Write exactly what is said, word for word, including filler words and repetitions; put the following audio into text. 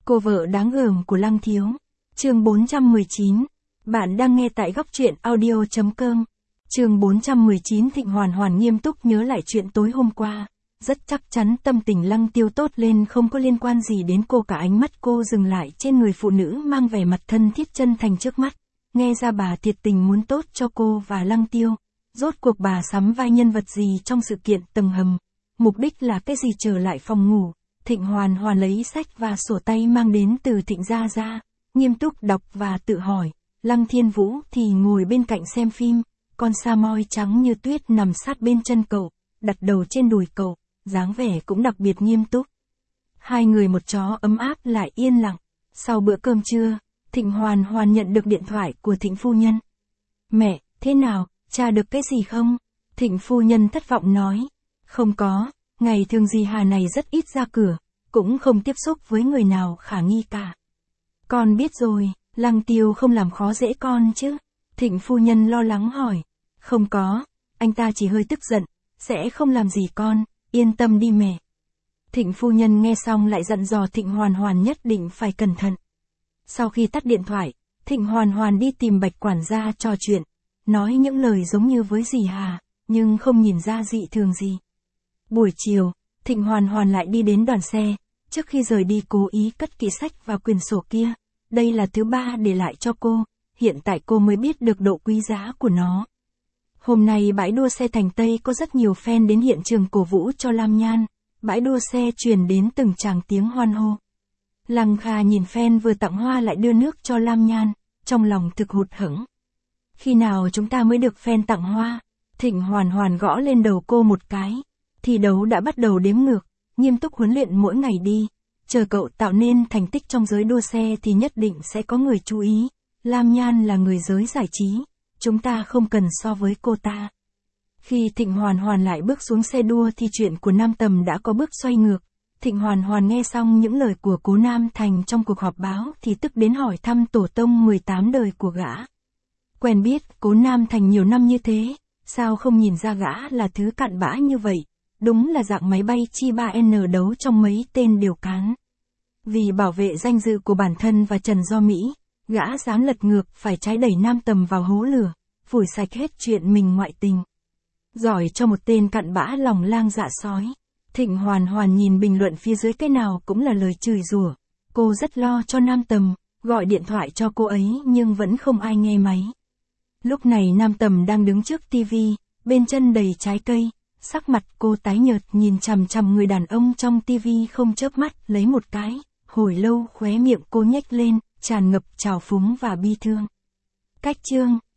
Cô vợ đáng gờm của Lăng Thiếu. Chương bốn trăm mười chín. Bạn đang nghe tại góc truyện audio chấm com. Chương bốn trăm mười chín. Thịnh Hoàn Hoàn nghiêm túc nhớ lại chuyện tối hôm qua. Rất chắc chắn tâm tình Lăng Tiêu tốt lên không có liên quan gì đến cô cả. Ánh mắt cô dừng lại trên người phụ nữ mang vẻ mặt thân thiết chân thành trước mắt. Nghe ra bà thiệt tình muốn tốt cho cô và Lăng Tiêu. Rốt cuộc bà sắm vai nhân vật gì trong sự kiện tầng hầm? Mục đích là cái gì? Trở lại phòng ngủ, Thịnh Hoàn Hoàn lấy sách và sổ tay mang đến từ Thịnh gia ra, nghiêm túc đọc và tự hỏi. Lăng Thiên Vũ thì ngồi bên cạnh xem phim, con sa moi trắng như tuyết nằm sát bên chân cậu, đặt đầu trên đùi cậu, dáng vẻ cũng đặc biệt nghiêm túc. Hai người một chó ấm áp lại yên lặng. Sau bữa cơm trưa, Thịnh Hoàn Hoàn nhận được điện thoại của Thịnh phu nhân. Mẹ, thế nào, tra được cái gì không? Thịnh phu nhân thất vọng nói. Không có, ngày thường dì Hà này rất ít ra cửa, cũng không tiếp xúc với người nào khả nghi cả. Con biết rồi, Lăng Tiêu không làm khó dễ con chứ? Thịnh phu nhân lo lắng hỏi. Không có, anh ta chỉ hơi tức giận, sẽ không làm gì con, yên tâm đi mẹ. Thịnh phu nhân nghe xong lại dặn dò Thịnh Hoàn Hoàn nhất định phải cẩn thận. Sau khi tắt điện thoại, Thịnh Hoàn Hoàn đi tìm Bạch quản gia trò chuyện, nói những lời giống như với dì Hà, nhưng không nhìn ra dị thường gì. Buổi chiều, Thịnh Hoàn Hoàn lại đi đến đoàn xe, trước khi rời đi cố ý cất kỹ sách và quyển sổ kia. Đây là thứ ba để lại cho cô, hiện tại cô mới biết được độ quý giá của nó. Hôm nay bãi đua xe Thành Tây có rất nhiều fan đến hiện trường cổ vũ cho Lam Nhan, bãi đua xe truyền đến từng tràng tiếng hoan hô. Lăng Kha nhìn fan vừa tặng hoa lại đưa nước cho Lam Nhan, trong lòng thực hụt hẫng. Khi nào chúng ta mới được fan tặng hoa? Thịnh Hoàn Hoàn gõ lên đầu cô một cái. Thi đấu đã bắt đầu đếm ngược, nghiêm túc huấn luyện mỗi ngày đi. Chờ cậu tạo nên thành tích trong giới đua xe thì nhất định sẽ có người chú ý. Lam Nhan là người giới giải trí, chúng ta không cần so với cô ta. Khi Thịnh Hoàn Hoàn lại bước xuống xe đua thì chuyện của Nam Tầm đã có bước xoay ngược. Thịnh Hoàn Hoàn nghe xong những lời của Cố Nam Thành trong cuộc họp báo thì tức đến hỏi thăm tổ tông mười tám đời của gã. Quen biết Cố Nam Thành nhiều năm như thế, sao không nhìn ra gã là thứ cặn bã như vậy? Đúng là dạng máy bay chi ba N đấu trong mấy tên điều cán. Vì bảo vệ danh dự của bản thân và Trần Do Mỹ, gã dám lật ngược phải trái đẩy Nam Tầm vào hố lửa, phủi sạch hết chuyện mình ngoại tình. Giỏi cho một tên cặn bã lòng lang dạ sói. Thịnh Hoàn Hoàn nhìn bình luận phía dưới cái nào cũng là lời chửi rủa. Cô rất lo cho Nam Tầm, gọi điện thoại cho cô ấy nhưng vẫn không ai nghe máy. Lúc này Nam Tầm đang đứng trước tivi, bên chân đầy trái cây. Sắc mặt cô tái nhợt nhìn chằm chằm người đàn ông trong tivi không chớp mắt lấy một cái. Hồi lâu khóe miệng cô nhếch lên, tràn ngập trào phúng và bi thương. Cách chương